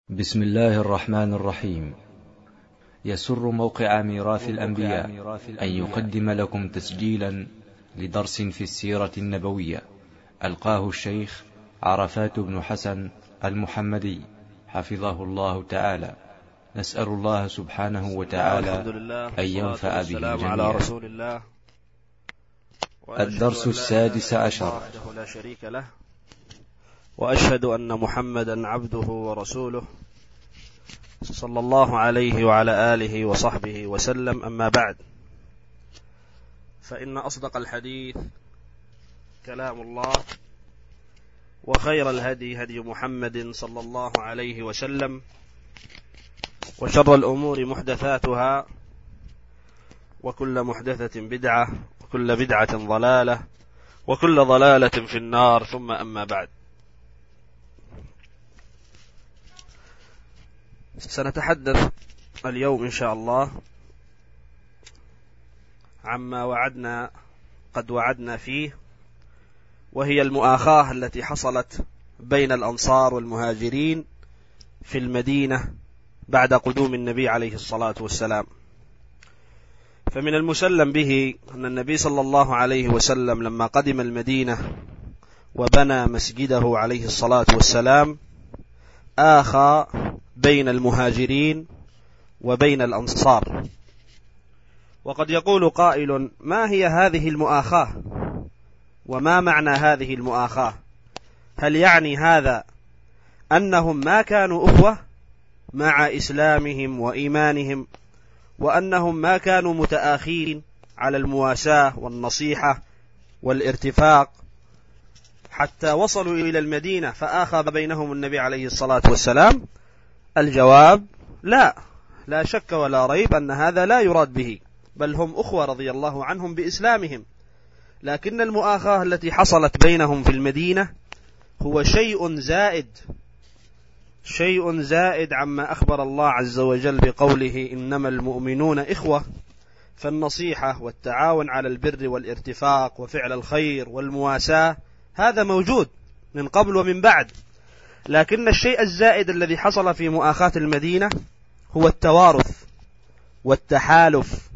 بسم الله الرحمن الرحيم. يسر موقع ميراث الأنبياء أن يقدم لكم تسجيلا لدرس في السيرة النبوية ألقاه الشيخ عرفات بن حسن المحمدي حفظه الله تعالى. نسأل الله سبحانه وتعالى أن ينفع به جميعا. الدرس السادس عشر. لا شريك له، وأشهد أن محمدا عبده ورسوله صلى الله عليه وعلى آله وصحبه وسلم. أما بعد، فإن أصدق الحديث كلام الله، وخير الهدي هدي محمد صلى الله عليه وسلم، وشر الأمور محدثاتها، وكل محدثة بدعة، وكل بدعة ضلالة، وكل ضلالة في النار. ثم أما بعد، سنتحدث اليوم إن شاء الله عما قد وعدنا فيه، وهي المؤاخاة التي حصلت بين الأنصار والمهاجرين في المدينة بعد قدوم النبي عليه الصلاة والسلام. فمن المسلم به أن النبي صلى الله عليه وسلم لما قدم المدينة وبنى مسجده عليه الصلاة والسلام آخى بين المهاجرين وبين الأنصار. وقد يقول قائل: ما هي هذه المؤاخاة؟ وما معنى هذه المؤاخاة؟ هل يعني هذا أنهم ما كانوا أخوة مع إسلامهم وإيمانهم، وأنهم ما كانوا متآخين على المواساة والنصيحة والارتفاق حتى وصلوا إلى المدينة فآخى بينهم النبي عليه الصلاة والسلام؟ الجواب: لا شك ولا ريب أن هذا لا يراد به، بل هم أخوة رضي الله عنهم بإسلامهم، لكن المؤاخاة التي حصلت بينهم في المدينة هو شيء زائد عما أخبر الله عز وجل بقوله: إنما المؤمنون إخوة. فالنصيحة والتعاون على البر والارتفاق وفعل الخير والمواساة هذا موجود من قبل ومن بعد، لكن الشيء الزائد الذي حصل في مؤاخاة المدينة هو التوارث والتحالف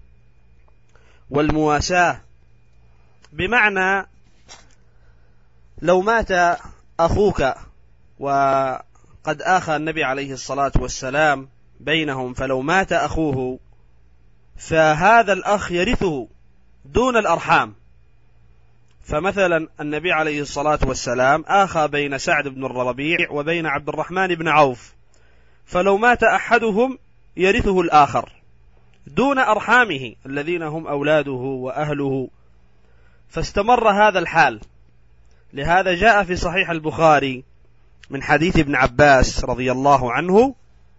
والمواساة. بمعنى لو مات أخوك وقد آخى النبي عليه الصلاة والسلام بينهم، فلو مات أخوه فهذا الأخ يرثه دون الأرحام. فمثلا النبي عليه الصلاة والسلام آخى بين سعد بن الربيع وبين عبد الرحمن بن عوف، فلو مات أحدهم يرثه الآخر دون أرحامه الذين هم أولاده وأهله، فاستمر هذا الحال. لهذا جاء في صحيح البخاري من حديث ابن عباس رضي الله عنه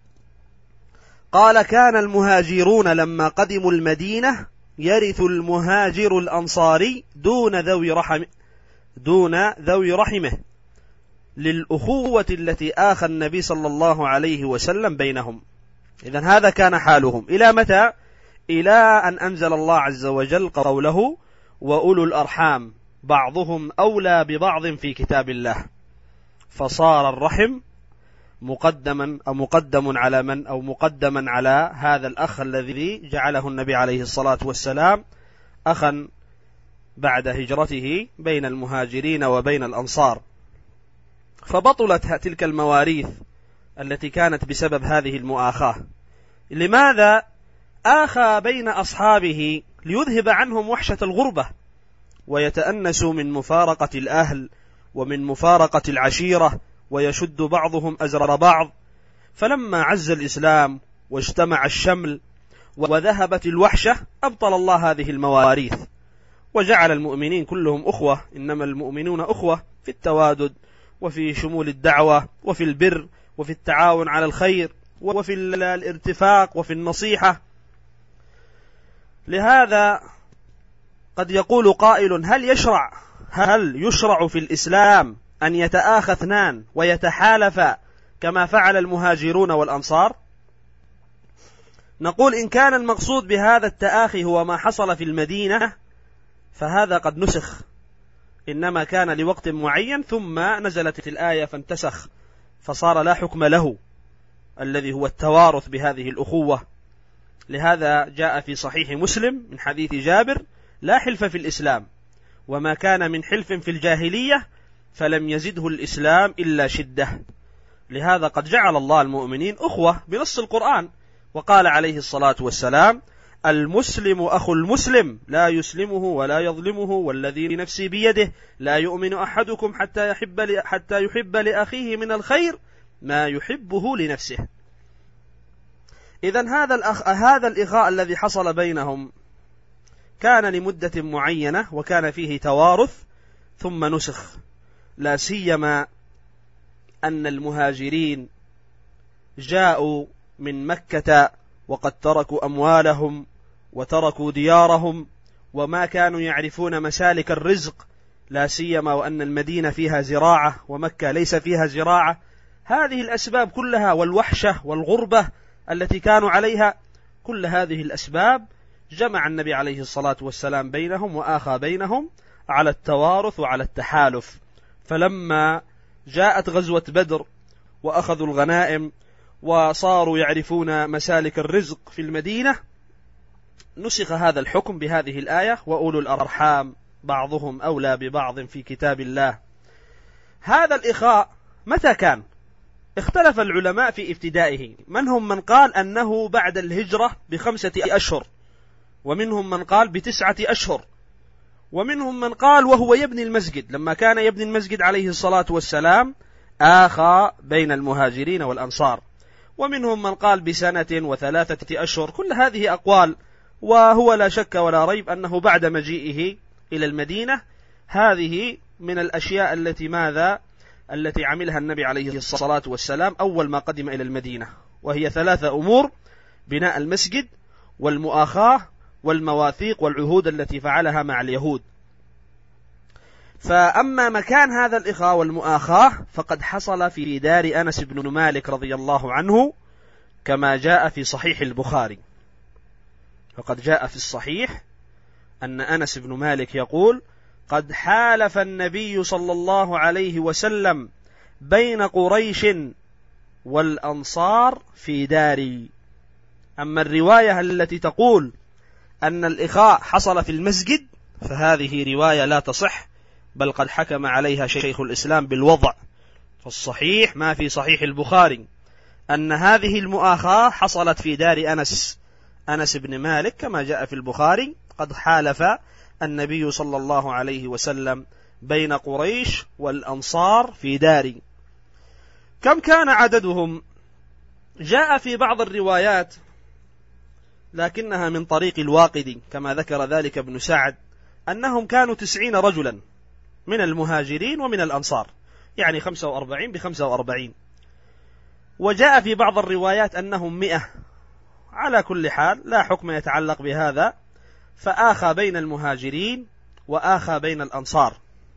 قال: كان المهاجرون لما قدموا المدينة يرث المهاجر الأنصاري دون ذوي رحمه للأخوة التي آخى النبي صلى الله عليه وسلم بينهم. إذن هذا كان حالهم إلى متى؟ إلى أن أنزل الله عز وجل قوله: وأولو الأرحام بعضهم أولى ببعض في كتاب الله. فصار الرحم مقدما على من؟ أو مقدما على هذا الأخ الذي جعله النبي عليه الصلاة والسلام أخا بعد هجرته بين المهاجرين وبين الأنصار. فبطلت تلك المواريث التي كانت بسبب هذه المؤاخاة. لماذا آخى بين أصحابه؟ ليذهب عنهم وحشة الغربة ويتأنسوا من مفارقة الأهل ومن مفارقة العشيرة، ويشد بعضهم أزر بعض. فلما عز الإسلام واجتمع الشمل وذهبت الوحشة أبطل الله هذه المواريث وجعل المؤمنين كلهم أخوة. إنما المؤمنون أخوة في التوادد وفي شمول الدعوة وفي البر وفي التعاون على الخير وفي الارتفاق وفي النصيحة. لهذا قد يقول قائل: هل يشرع في الإسلام أن يتآخى اثنان ويتحالفا كما فعل المهاجرون والأنصار؟ نقول: إن كان المقصود بهذا التآخي هو ما حصل في المدينة فهذا قد نسخ، إنما كان لوقت معين ثم نزلت الآية فانتسخ فصار لا حكم له. الذي هو التوارث بهذه الأخوة. لهذا جاء في صحيح مسلم من حديث جابر: لا حلف في الإسلام، وما كان من حلف في الجاهلية فلم يزده الإسلام إلا شدة. لهذا قد جعل الله المؤمنين أخوة بنص القرآن، وقال عليه الصلاة والسلام: المسلم أخو المسلم لا يسلمه ولا يظلمه والذي نفسي بيده لا يؤمن أحدكم حتى يحب لأخيه من الخير ما يحبه لنفسه. إذن هذا الإخاء الذي حصل بينهم كان لمدة معينة، وكان فيه توارث ثم نسخ، لا سيما أن المهاجرين جاءوا من مكة وقد تركوا أموالهم وتركوا ديارهم وما كانوا يعرفون مسالك الرزق، لا سيما وأن المدينة فيها زراعة ومكة ليس فيها زراعة. هذه الأسباب كلها والوحشة والغربة التي كانوا عليها، كل هذه الأسباب جمع النبي عليه الصلاة والسلام بينهم وآخى بينهم على التوارث وعلى التحالف. فلما جاءت غزوة بدر وأخذوا الغنائم وصاروا يعرفون مسالك الرزق في المدينة، نسخ هذا الحكم بهذه الآية: وأولو الأرحام بعضهم أولى ببعض في كتاب الله. هذا الإخاء متى كان؟ اختلف العلماء في ابتدائه، منهم من قال أنه بعد الهجرة ب5 أشهر، ومنهم من قال ب9 أشهر، ومنهم من قال وهو يبني المسجد، لما كان يبني المسجد عليه الصلاة والسلام آخى بين المهاجرين والأنصار، ومنهم من قال ب1 و3 أشهر. كل هذه أقوال، وهو لا شك ولا ريب أنه بعد مجيئه إلى المدينة. هذه من الأشياء التي عملها النبي عليه الصلاة والسلام أول ما قدم إلى المدينة، وهي 3 أمور: بناء المسجد والمؤاخاة والمواثيق والعهود التي فعلها مع اليهود. فأما مكان هذا الإخاء والمؤاخاة فقد حصل في دار أنس بن مالك رضي الله عنه، كما جاء في صحيح البخاري. فقد جاء في الصحيح أن أنس بن مالك يقول: قد حالف النبي صلى الله عليه وسلم بين قريش والأنصار في داري. أما الرواية التي تقول أن الإخاء حصل في المسجد فهذه رواية لا تصح، بل قد حكم عليها شيخ الإسلام بالوضع. فالصحيح ما في صحيح البخاري أن هذه المؤاخاة حصلت في دار أنس بن مالك، كما جاء في البخاري: قد حالف النبي صلى الله عليه وسلم بين قريش والأنصار في داري. كم كان عددهم؟ جاء في بعض الروايات لكنها من طريق الواقدي كما ذكر ذلك ابن سعد أنهم كانوا 90 رجلا من المهاجرين ومن الأنصار، يعني 45 ب45. وجاء في بعض الروايات أنهم 100. على كل حال لا حكم يتعلق بهذا، فآخى بين المهاجرين وآخى بين الأنصار.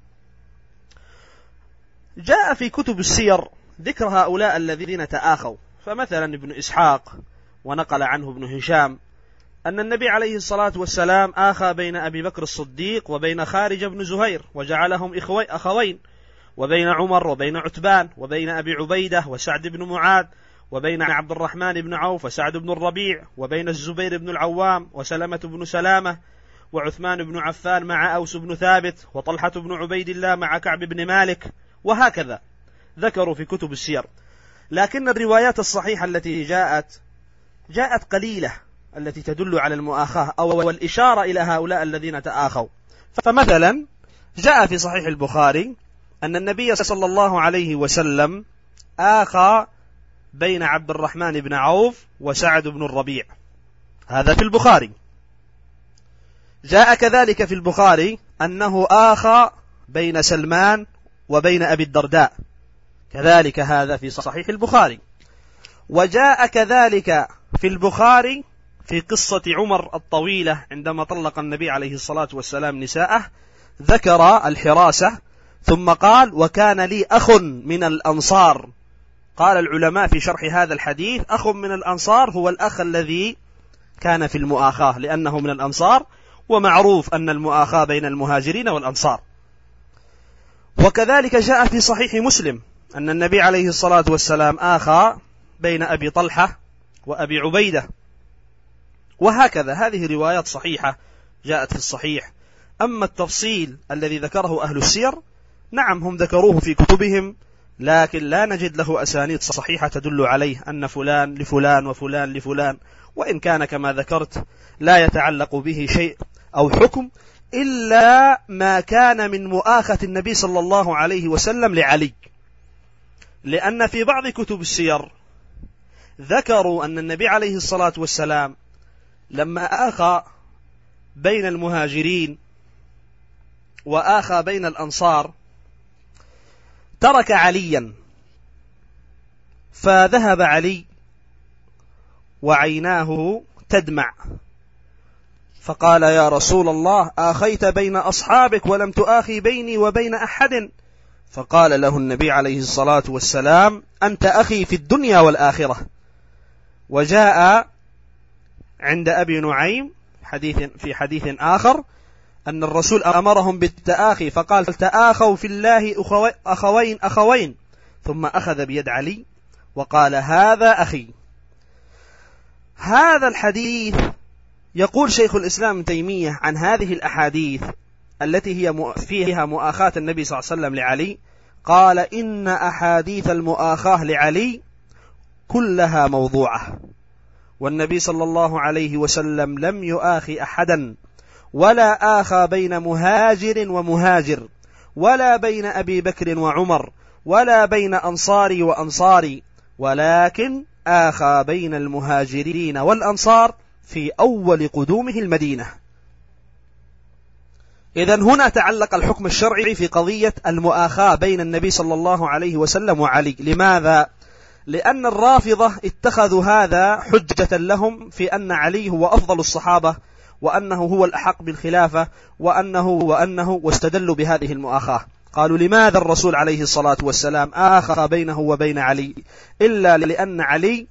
جاء في كتب السير ذكر هؤلاء الذين تآخوا، فمثلا ابن إسحاق ونقل عنه ابن هشام أن النبي عليه الصلاة والسلام آخى بين أبي بكر الصديق وبين خارج بن زهير وجعلهم أخوين، وبين عمر وبين عتبان وبين أبي عبيدة وسعد بن معاذ وبين عبد الرحمن بن عوف وسعد بن الربيع وبين الزبير بن العوام وسلمة بن سلامة وعثمان بن عفان مع أوس بن ثابت وطلحة بن عبيد الله مع كعب بن مالك، وهكذا ذكروا في كتب السير. لكن الروايات الصحيحة التي جاءت قليلة التي تدل على المؤاخاة أو الإشارة إلى هؤلاء الذين تآخوا. فمثلا جاء في صحيح البخاري أن النبي صلى الله عليه وسلم آخى بين عبد الرحمن بن عوف وسعد بن الربيع، هذا في البخاري. جاء كذلك في البخاري أنه آخى بين سلمان وبين أبي الدرداء، كذلك هذا في صحيح البخاري. وجاء كذلك في البخاري في قصة عمر الطويلة عندما طلق النبي عليه الصلاة والسلام نساءه، ذكر الحراسة ثم قال: وكان لي أخ من الأنصار. قال العلماء في شرح هذا الحديث: أخ من الأنصار هو الأخ الذي كان في المؤاخاة، لأنه من الأنصار، ومعروف أن المؤاخاة بين المهاجرين والأنصار. وكذلك جاء في صحيح مسلم أن النبي عليه الصلاة والسلام آخى بين أبي طلحة وأبي عبيدة، وهكذا هذه روايات صحيحة جاءت في الصحيح. أما التفصيل الذي ذكره أهل السير نعم هم ذكروه في كتبهم، لكن لا نجد له أسانيد صحيحة تدل عليه أن فلان لفلان وفلان لفلان، وإن كان كما ذكرت لا يتعلق به شيء أو حكم إلا ما كان من مؤاخاة النبي صلى الله عليه وسلم لعلي، لأن في بعض كتب السير ذكروا أن النبي عليه الصلاة والسلام لما آخى بين المهاجرين وآخى بين الأنصار ترك عليا، فذهب علي وعيناه تدمع، فقال يا رسول الله آخيت بين أصحابك ولم تآخي بيني وبين أحد؟ فقال له النبي عليه الصلاة والسلام أنت أخي في الدنيا والآخرة. وجاء عند أبي نعيم في حديث آخر أن الرسول أمرهم بالتآخي فقال تآخوا في الله أخوين، ثم أخذ بيد علي وقال هذا أخي. هذا الحديث يقول شيخ الإسلام ابن تيمية عن هذه الأحاديث التي هي فيها مؤاخاة النبي صلى الله عليه وسلم لعلي، قال إن أحاديث المؤاخاة لعلي كلها موضوعة، والنبي صلى الله عليه وسلم لم يؤاخي أحدا، ولا آخى بين مهاجر ومهاجر، ولا بين أبي بكر وعمر، ولا بين أنصاري وأنصاري، ولكن آخى بين المهاجرين والأنصار في أول قدومه المدينة. إذن هنا تعلق الحكم الشرعي في قضية المؤاخاة بين النبي صلى الله عليه وسلم وعلي. لماذا؟ لأن الرافضة اتخذوا هذا حجة لهم في أن علي هو أفضل الصحابة، وأنه هو الأحق بالخلافة، وأنه واستدلوا بهذه المؤاخاة. قالوا لماذا الرسول عليه الصلاة والسلام آخى بينه وبين علي إلا لأن علي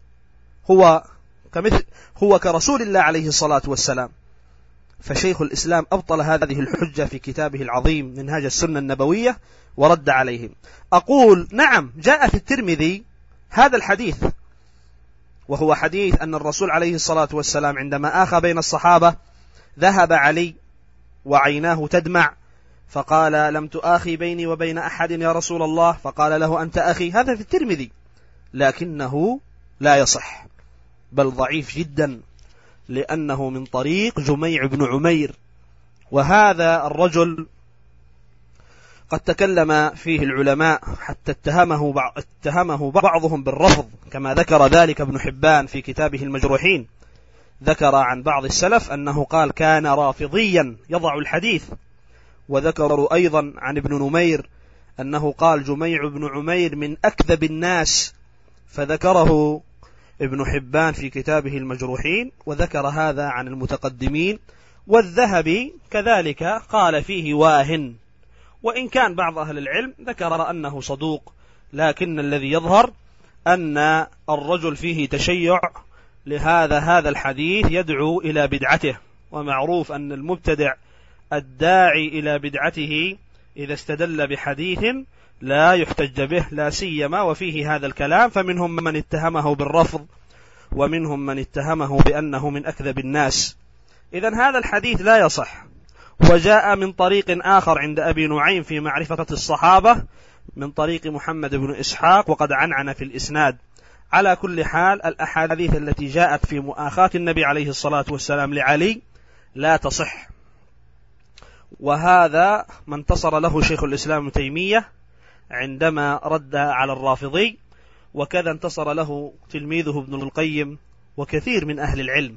هو كرسول الله عليه الصلاة والسلام. فشيخ الإسلام أبطل هذه الحجة في كتابه العظيم منهاج السنة النبوية ورد عليهم. أقول نعم جاء في الترمذي هذا الحديث، وهو حديث أن الرسول عليه الصلاة والسلام عندما آخى بين الصحابة ذهب علي وعيناه تدمع فقال لم تآخي بيني وبين أحد يا رسول الله، فقال له أنت أخي. هذا في الترمذي لكنه لا يصح بل ضعيف جدا، لأنه من طريق جميع بن عمير، وهذا الرجل قد تكلم فيه العلماء حتى اتهمه بعضهم بالرفض، كما ذكر ذلك ابن حبان في كتابه المجروحين. ذكر عن بعض السلف أنه قال كان رافضيا يضع الحديث، وذكروا أيضا عن ابن نمير أنه قال جميع بن عمير من أكذب الناس، فذكره ابن حبان في كتابه المجروحين، وذكر هذا عن المتقدمين. والذهبي كذلك قال فيه واهن، وإن كان بعض أهل العلم ذكر أنه صدوق، لكن الذي يظهر أن الرجل فيه تشيع هذا الحديث يدعو إلى بدعته، ومعروف أن المبتدع الداعي إلى بدعته إذا استدل بحديث لا يحتج به، لا سيما وفيه هذا الكلام، فمنهم من اتهمه بالرفض ومنهم من اتهمه بأنه من أكذب الناس. إذن هذا الحديث لا يصح. وجاء من طريق آخر عند أبي نعيم في معرفة الصحابة من طريق محمد بن إسحاق، وقد عنعن في الإسناد. على كل حال الأحاديث التي جاءت في مؤاخاة النبي عليه الصلاة والسلام لعلي لا تصح، وهذا ما انتصر له شيخ الإسلام ابن تيمية عندما رد على الرافضي، وكذا انتصر له تلميذه ابن القيم وكثير من أهل العلم.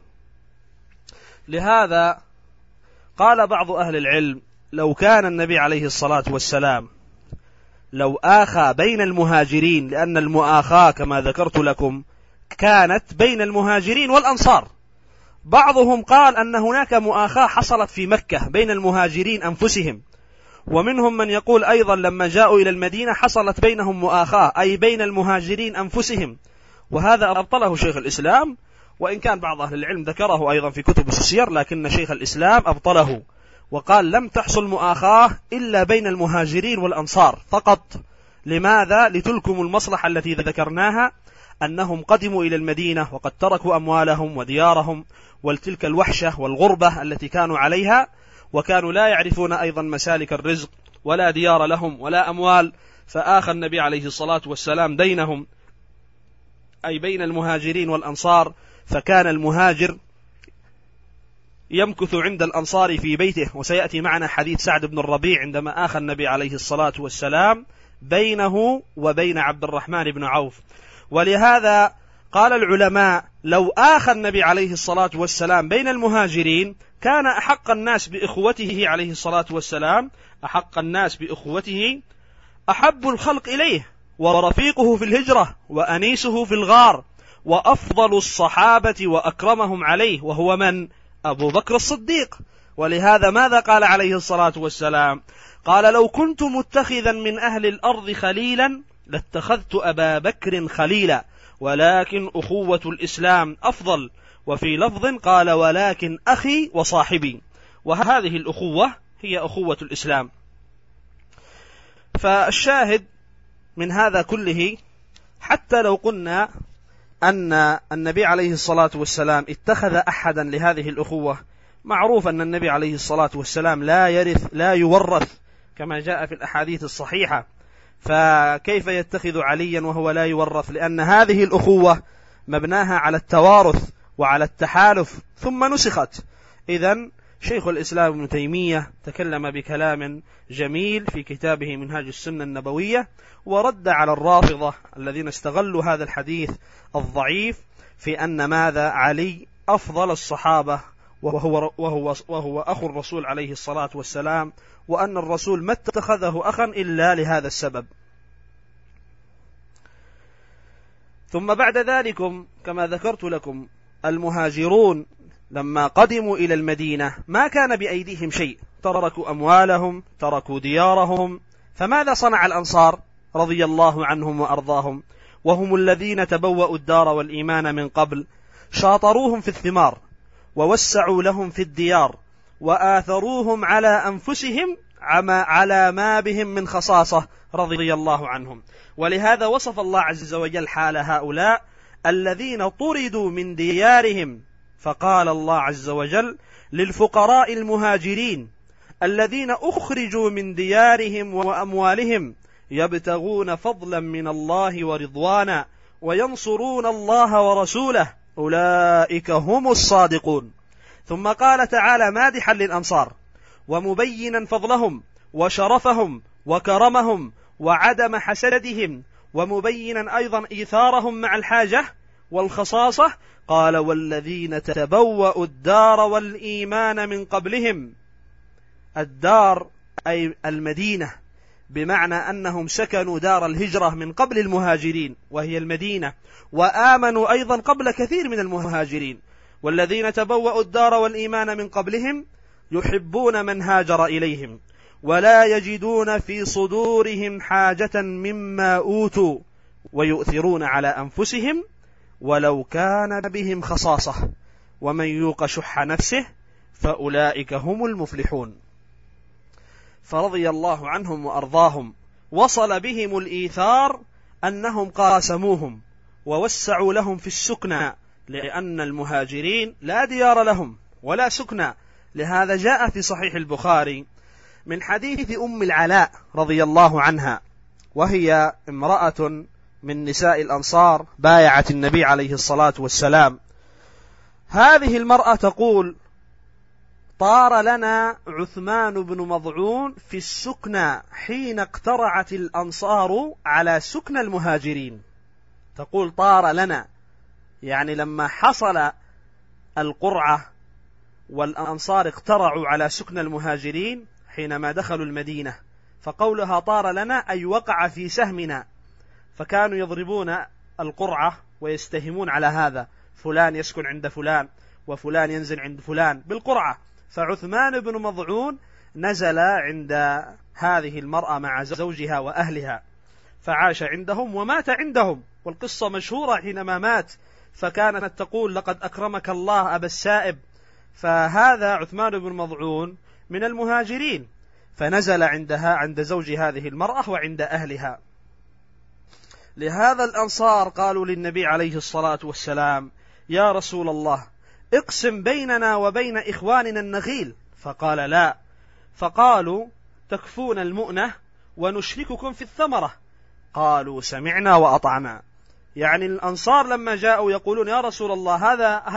لهذا قال بعض أهل العلم لو كان النبي عليه الصلاة والسلام لو آخى بين المهاجرين، لأن المؤاخاة كما ذكرت لكم كانت بين المهاجرين والأنصار. بعضهم قال أن هناك مؤاخاة حصلت في مكة بين المهاجرين أنفسهم، ومنهم من يقول أيضا لما جاءوا إلى المدينة حصلت بينهم مؤاخاة أي بين المهاجرين أنفسهم، وهذا أبطله شيخ الإسلام، وإن كان بعض أهل العلم ذكره أيضا في كتب السير، لكن شيخ الإسلام أبطله وقال لم تحصل مؤاخاة إلا بين المهاجرين والأنصار فقط. لماذا؟ لتلكم المصلحة التي ذكرناها، أنهم قدموا إلى المدينة وقد تركوا أموالهم وديارهم وتلك الوحشة والغربة التي كانوا عليها، وكانوا لا يعرفون أيضا مسالك الرزق ولا ديار لهم ولا أموال، فآخى النبي عليه الصلاة والسلام بينهم، أي بين المهاجرين والأنصار، فكان المهاجر يمكث عند الأنصار في بيته. وسيأتي معنا حديث سعد بن الربيع عندما آخى النبي عليه الصلاة والسلام بينه وبين عبد الرحمن بن عوف. ولهذا قال العلماء لو آخى النبي عليه الصلاة والسلام بين المهاجرين كان أحق الناس بإخوته عليه الصلاة والسلام، أحق الناس بإخوته أحب الخلق إليه ورفيقه في الهجرة وأنيسه في الغار وأفضل الصحابة وأكرمهم عليه، وهو من؟ أبو بكر الصديق. ولهذا ماذا قال عليه الصلاة والسلام؟ قال لو كنت متخذا من أهل الأرض خليلا لاتخذت أبا بكر خليلا، ولكن أخوة الإسلام أفضل. وفي لفظ قال ولكن أخي وصاحبي، وهذه الأخوة هي أخوة الإسلام. فالشاهد من هذا كله، حتى لو قلنا أن النبي عليه الصلاة والسلام اتخذ أحدا لهذه الأخوة، معروف أن النبي عليه الصلاة والسلام لا يورث كما جاء في الأحاديث الصحيحة، فكيف يتخذ عليا وهو لا يورث؟ لأن هذه الأخوة مبناها على التوارث وعلى التحالف ثم نسخت. إذن شيخ الإسلام ابن تيمية تكلم بكلام جميل في كتابه منهاج السنة النبوية، ورد على الرافضة الذين استغلوا هذا الحديث الضعيف في أن ماذا؟ علي أفضل الصحابة وهو أخو الرسول عليه الصلاة والسلام، وأن الرسول ما اتخذه أخا إلا لهذا السبب. ثم بعد ذلك كما ذكرت لكم المهاجرون لما قدموا إلى المدينة ما كان بأيديهم شيء، تركوا أموالهم، تركوا ديارهم، فماذا صنع الأنصار رضي الله عنهم وأرضاهم وهم الذين تبوأوا الدار والإيمان من قبل؟ شاطروهم في الثمار ووسعوا لهم في الديار وآثروهم على أنفسهم على ما بهم من خصاصة رضي الله عنهم. ولهذا وصف الله عز وجل حال هؤلاء الذين طردوا من ديارهم، فقال الله عز وجل للفقراء المهاجرين الذين أخرجوا من ديارهم وأموالهم يبتغون فضلا من الله ورضوانا وينصرون الله ورسوله أولئك هم الصادقون. ثم قال تعالى مادحا للأنصار ومبينا فضلهم وشرفهم وكرمهم وعدم حسدهم، ومبينا أيضا إيثارهم مع الحاجة والخصاصة، قال والذين تبوأوا الدار والإيمان من قبلهم. الدار أي المدينة، بمعنى أنهم سكنوا دار الهجرة من قبل المهاجرين وهي المدينة، وآمنوا أيضا قبل كثير من المهاجرين. والذين تبوأوا الدار والإيمان من قبلهم يحبون من هاجر إليهم ولا يجدون في صدورهم حاجة مما أوتوا ويؤثرون على أنفسهم ولو كان بهم خصاصة ومن يوق شح نفسه فأولئك هم المفلحون. فرضي الله عنهم وأرضاهم. وصل بهم الإيثار أنهم قاسموهم ووسعوا لهم في السكنى، لأن المهاجرين لا ديار لهم ولا سكنى. لهذا جاء في صحيح البخاري من حديث أم العلاء رضي الله عنها، وهي امرأة من نساء الأنصار بايعت النبي عليه الصلاة والسلام. هذه المرأة تقول طار لنا عثمان بن مضعون في السكنى حين اقترعت الأنصار على سكن المهاجرين. تقول طار لنا يعني لما حصل القرعة والأنصار اقترعوا على سكن المهاجرين حينما دخلوا المدينة، فقولها طار لنا أي وقع في سهمنا، فكانوا يضربون القرعة ويستهمون على هذا، فلان يسكن عند فلان وفلان ينزل عند فلان بالقرعة. فعثمان بن مضعون نزل عند هذه المرأة مع زوجها وأهلها، فعاش عندهم ومات عندهم، والقصة مشهورة حينما مات فكانت تقول لقد أكرمك الله أبا السائب. فهذا عثمان بن مضعون من المهاجرين، فنزل عند زوج هذه المرأة وعند أهلها. لهذا الأنصار قالوا للنبي عليه الصلاة والسلام: يا رسول الله، اقسم بيننا وبين إخواننا النخيل. فقال: لا. فقالوا: تكفون المؤنة ونشرككم في الثمرة. قالوا: سمعنا وأطعنا. يعني الأنصار لما جاءوا يقولون: يا رسول الله،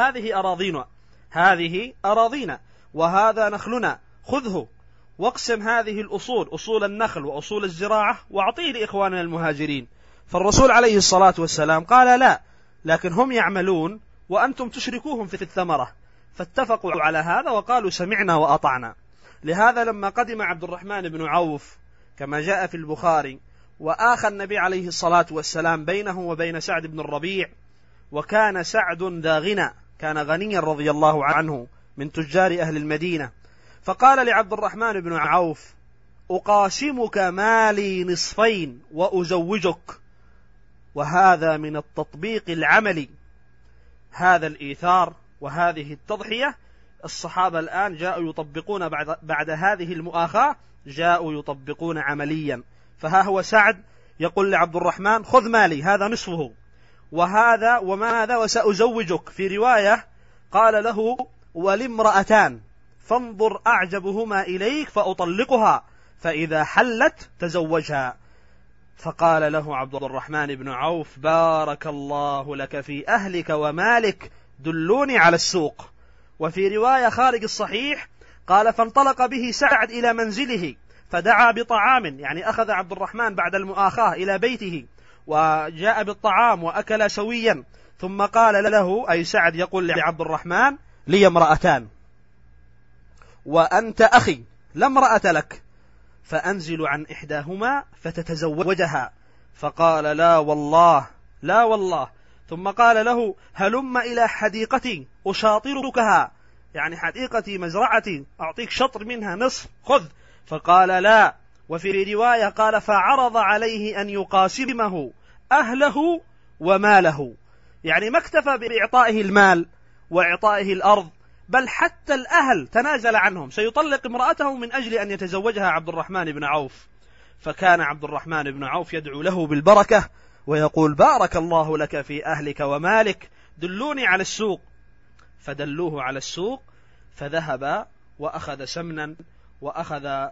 هذه أراضينا وهذا نخلنا، خذه واقسم هذه الأصول، أصول النخل وأصول الزراعة، وأعطيه لإخواننا المهاجرين. فالرسول عليه الصلاة والسلام قال: لا، لكن هم يعملون وأنتم تشركوهم في الثمرة. فاتفقوا على هذا وقالوا: سمعنا وأطعنا. لهذا لما قدم عبد الرحمن بن عوف كما جاء في البخاري، وآخى النبي عليه الصلاة والسلام بينه وبين سعد بن الربيع، وكان سعد ذا غنى، كان غنيا رضي الله عنه من تجار أهل المدينة، فقال لعبد الرحمن بن عوف: أقاسمك مالي نصفين وأزوجك. وهذا من التطبيق العملي، هذا الإيثار وهذه التضحية. الصحابة الآن جاءوا يطبقون بعد هذه المؤاخاة، جاءوا يطبقون عمليا. فها هو سعد يقول لعبد الرحمن: خذ مالي، هذا نصفه، وهذا وماذا وسأزوجك. في رواية قال له: ولامرأتان فانظر أعجبهما إليك فأطلقها، فإذا حلت تزوجها. فقال له عبد الرحمن بن عوف: بارك الله لك في أهلك ومالك، دلوني على السوق. وفي رواية خارج الصحيح قال: فانطلق به سعد إلى منزله فدعا بطعام، يعني أخذ عبد الرحمن بعد المؤاخاة إلى بيته وجاء بالطعام وأكل سويا، ثم قال له، أي سعد يقول لعبد الرحمن: لي امرأتان وأنت أخي، لا امرأة لك، فأنزل عن إحداهما فتتزوجها. فقال: لا والله، لا والله. ثم قال له: هلم إلى حديقتي أشاطركها، يعني حديقتي مزرعتي أعطيك شطر منها نصف، خذ. فقال: لا. وفي رواية قال: فعرض عليه أن يقاسمه أهله وماله، يعني ما اكتفى بإعطائه المال وإعطائه الأرض، بل حتى الأهل تنازل عنهم، سيطلق امرأته من أجل أن يتزوجها عبد الرحمن بن عوف. فكان عبد الرحمن بن عوف يدعو له بالبركة ويقول: بارك الله لك في أهلك ومالك، دلوني على السوق. فدلوه على السوق، فذهب وأخذ سمنا وأخذ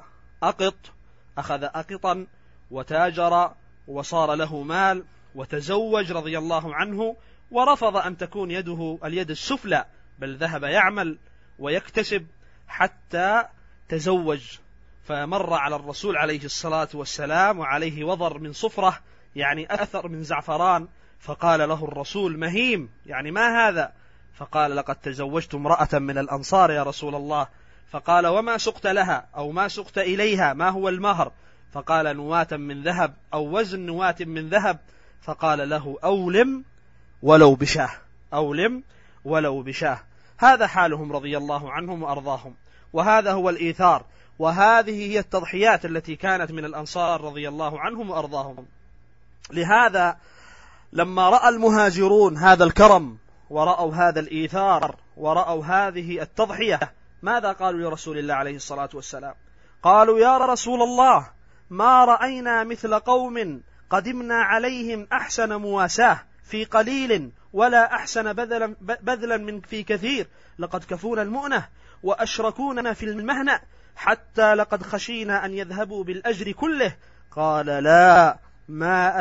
أقطا وتاجر وصار له مال وتزوج رضي الله عنه، ورفض أن تكون يده اليد السفلى، بل ذهب يعمل ويكتسب حتى تزوج. فمر على الرسول عليه الصلاة والسلام وعليه وضر من صفرة، يعني أثر من زعفران، فقال له الرسول: مهيم، يعني ما هذا؟ فقال: لقد تزوجت امرأة من الأنصار يا رسول الله. فقال: وما سقت لها أو ما سقت إليها، ما هو المهر؟ فقال: نواة من ذهب أو وزن نواة من ذهب. فقال له: أولم ولو بشاه، أولم ولو بشاه. هذا حالهم رضي الله عنهم وأرضاهم، وهذا هو الإيثار، وهذه هي التضحيات التي كانت من الأنصار رضي الله عنهم وأرضاهم. لهذا لما رأى المهاجرون هذا الكرم ورأوا هذا الإيثار ورأوا هذه التضحية، ماذا قالوا لرسول الله عليه الصلاة والسلام؟ قالوا: يا رسول الله، ما رأينا مثل قوم قدمنا عليهم أحسن مواساة في قليل ولا أحسن بذلا من في كثير، لقد كفونا المؤنة وأشركوننا في المهنة، حتى لقد خشينا أن يذهبوا بالأجر كله. قال: لا، ما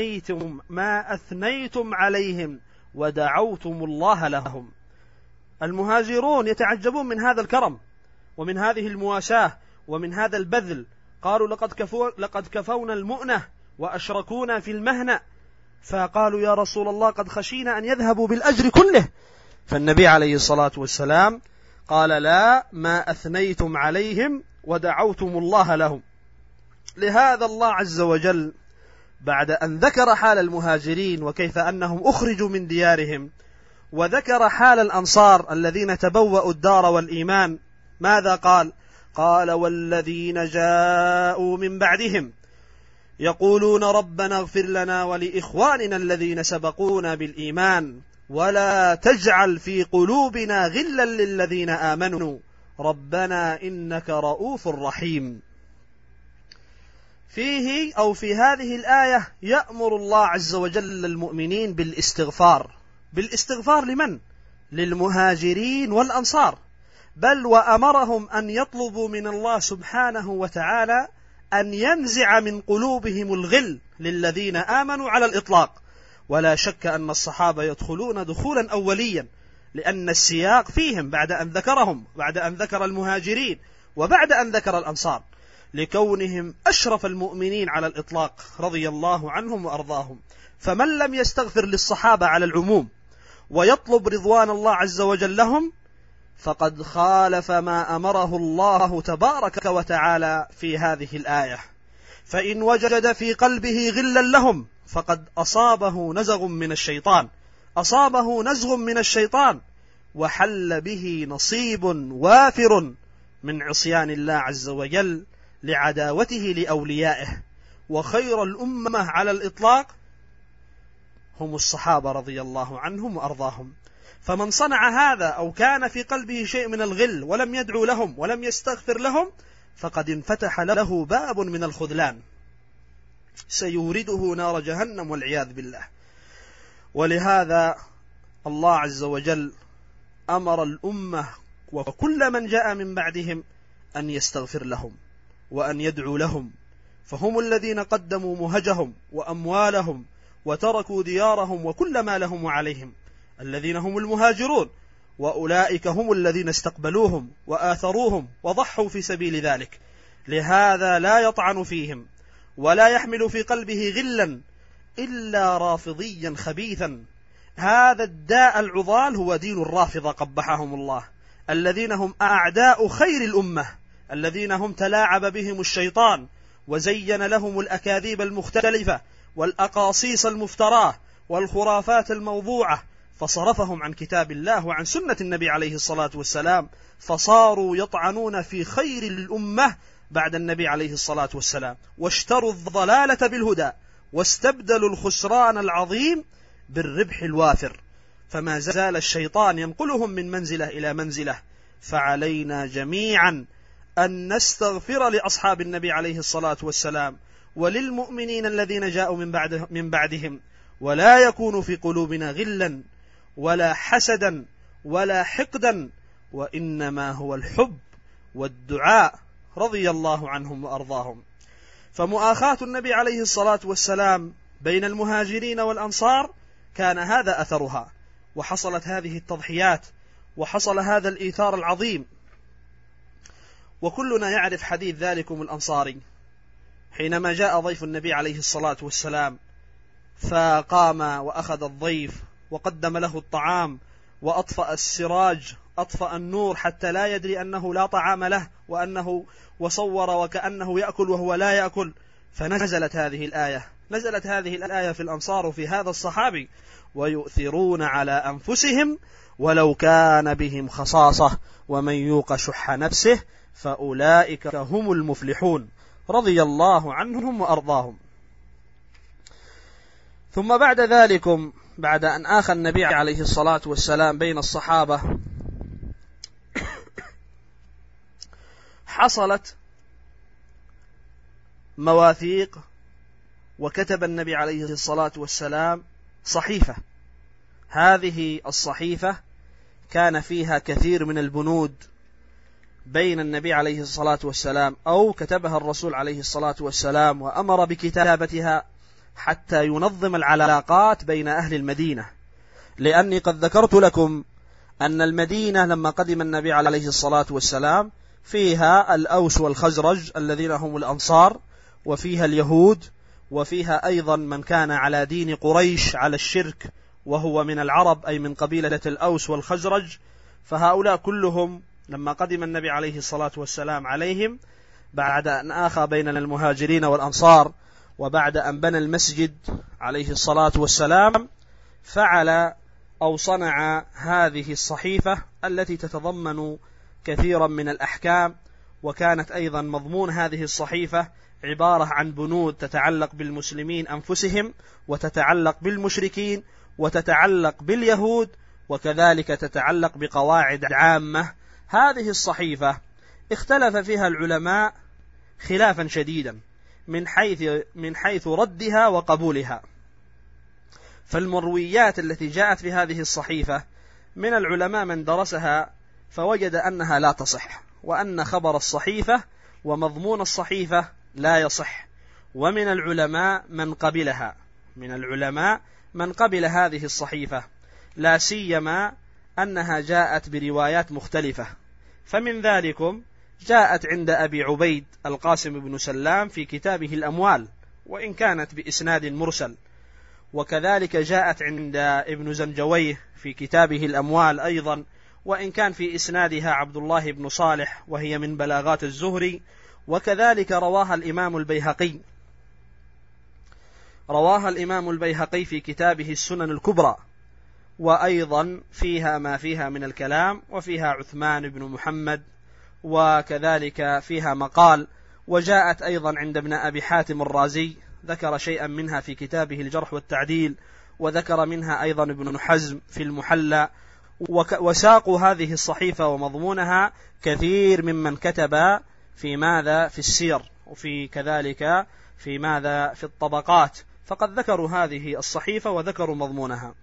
أثنيتم عليهم ودعوتم الله لهم. المهاجرون يتعجبون من هذا الكرم ومن هذه المواساة ومن هذا البذل. قالوا: لقد كفونا المؤنة وأشركونا في المهنة. فقالوا: يا رسول الله، قد خشينا أن يذهبوا بالأجر كله. فالنبي عليه الصلاة والسلام قال: لا، ما أثنيتم عليهم ودعوتم الله لهم. لهذا الله عز وجل بعد أن ذكر حال المهاجرين وكيف أنهم أخرجوا من ديارهم، وذكر حال الأنصار الذين تبوأوا الدار والإيمان، ماذا قال؟ قال: والذين جاءوا من بعدهم يقولون ربنا اغفر لنا ولإخواننا الذين سبقونا بالإيمان ولا تجعل في قلوبنا غلا للذين آمنوا ربنا إنك رؤوف رحيم. فيه أو في هذه الآية يأمر الله عز وجل المؤمنين بالاستغفار لمن؟ للمهاجرين والأنصار، بل وأمرهم أن يطلبوا من الله سبحانه وتعالى أن ينزع من قلوبهم الغل للذين آمنوا على الإطلاق. ولا شك أن الصحابة يدخلون دخولا أوليا، لأن السياق فيهم بعد أن ذكر المهاجرين وبعد أن ذكر الأنصار، لكونهم أشرف المؤمنين على الإطلاق رضي الله عنهم وأرضاهم. فمن لم يستغفر للصحابة على العموم ويطلب رضوان الله عز وجل لهم فقد خالف ما أمره الله تبارك وتعالى في هذه الآية. فإن وجد في قلبه غلا لهم فقد أصابه نزغ من الشيطان وحل به نصيب وافر من عصيان الله عز وجل لعداوته لأوليائه. وخير الأمة على الإطلاق هم الصحابة رضي الله عنهم وأرضاهم. فمن صنع هذا أو كان في قلبه شيء من الغل ولم يدعو لهم ولم يستغفر لهم فقد انفتح له باب من الخذلان سيورده نار جهنم والعياذ بالله. ولهذا الله عز وجل أمر الأمة وكل من جاء من بعدهم أن يستغفر لهم وأن يدعو لهم، فهم الذين قدموا مهجهم وأموالهم وتركوا ديارهم وكل ما لهم وعليهم، الذين هم المهاجرون، وأولئك هم الذين استقبلوهم وآثروهم وضحوا في سبيل ذلك. لهذا لا يطعن فيهم ولا يحمل في قلبه غلا إلا رافضيا خبيثا. هذا الداء العضال هو دين الرافضة قبحهم الله، الذين هم أعداء خير الأمة، الذين هم تلاعب بهم الشيطان وزين لهم الأكاذيب المختلفة والأقاصيص المفتراه والخرافات الموضوعة، فصرفهم عن كتاب الله وعن سنة النبي عليه الصلاة والسلام، فصاروا يطعنون في خير الأمة بعد النبي عليه الصلاة والسلام، واشتروا الضلالة بالهدى واستبدلوا الخسران العظيم بالربح الوافر. فما زال الشيطان ينقلهم من منزلة إلى منزلة. فعلينا جميعا أن نستغفر لأصحاب النبي عليه الصلاة والسلام وللمؤمنين الذين جاءوا من بعدهم، ولا يكون في قلوبنا غلا ولا حسدا ولا حقدا، وإنما هو الحب والدعاء رضي الله عنهم وأرضاهم. فمؤاخاة النبي عليه الصلاة والسلام بين المهاجرين والأنصار كان هذا أثرها، وحصلت هذه التضحيات وحصل هذا الإيثار العظيم. وكلنا يعرف حديث ذلكم الأنصاري حينما جاء ضيف النبي عليه الصلاة والسلام فقام وأخذ الضيف وقدم له الطعام وأطفأ السراج، أطفأ النور حتى لا يدري أنه لا طعام له وأنه وصور وكأنه يأكل وهو لا يأكل. فنزلت هذه الآية في الأنصار في هذا الصحابي: ويؤثرون على أنفسهم ولو كان بهم خصاصة ومن يوق شح نفسه فأولئك هم المفلحون رضي الله عنهم وأرضاهم. ثم بعد ذلكم، بعد أن آخى النبي عليه الصلاة والسلام بين الصحابة، حصلت مواثيق، وكتب النبي عليه الصلاة والسلام صحيفة. هذه الصحيفة كان فيها كثير من البنود بين النبي عليه الصلاة والسلام، أو كتبها الرسول عليه الصلاة والسلام وأمر بكتابتها حتى ينظم العلاقات بين أهل المدينة. لأني قد ذكرت لكم أن المدينة لما قدم النبي عليه الصلاة والسلام فيها الأوس والخزرج الذين هم الأنصار، وفيها اليهود، وفيها أيضا من كان على دين قريش على الشرك وهو من العرب أي من قبيلة الأوس والخزرج. فهؤلاء كلهم لما قدم النبي عليه الصلاة والسلام عليهم بعد أن آخى بين المهاجرين والأنصار وبعد أن بنى المسجد عليه الصلاة والسلام، فعل أو صنع هذه الصحيفة التي تتضمن كثيرا من الأحكام. وكانت أيضا مضمون هذه الصحيفة عبارة عن بنود تتعلق بالمسلمين أنفسهم، وتتعلق بالمشركين، وتتعلق باليهود، وكذلك تتعلق بقواعد عامة. هذه الصحيفة اختلف فيها العلماء خلافا شديدا، من حيث ردها وقبولها. فالمرويات التي جاءت في هذه الصحيفة من العلماء من درسها فوجد أنها لا تصح، وأن خبر الصحيفة ومضمون الصحيفة لا يصح. ومن العلماء من قبل هذه الصحيفة، لا سيما أنها جاءت بروايات مختلفة. فمن ذلكم جاءت عند أبي عبيد القاسم بن سلام في كتابه الأموال، وإن كانت بإسناد مرسل، وكذلك جاءت عند ابن زنجويه في كتابه الأموال أيضا، وإن كان في إسنادها عبد الله بن صالح، وهي من بلاغات الزهري. وكذلك رواها الإمام البيهقي في كتابه السنن الكبرى، وأيضا فيها ما فيها من الكلام، وفيها عثمان بن محمد، وكذلك فيها مقال. وجاءت أيضا عند ابن أبي حاتم الرازي، ذكر شيئا منها في كتابه الجرح والتعديل، وذكر منها أيضا ابن حزم في المحلى. وساقوا هذه الصحيفة ومضمونها كثير ممن كتب في السير، وفي كذلك في الطبقات، فقد ذكروا هذه الصحيفة وذكروا مضمونها.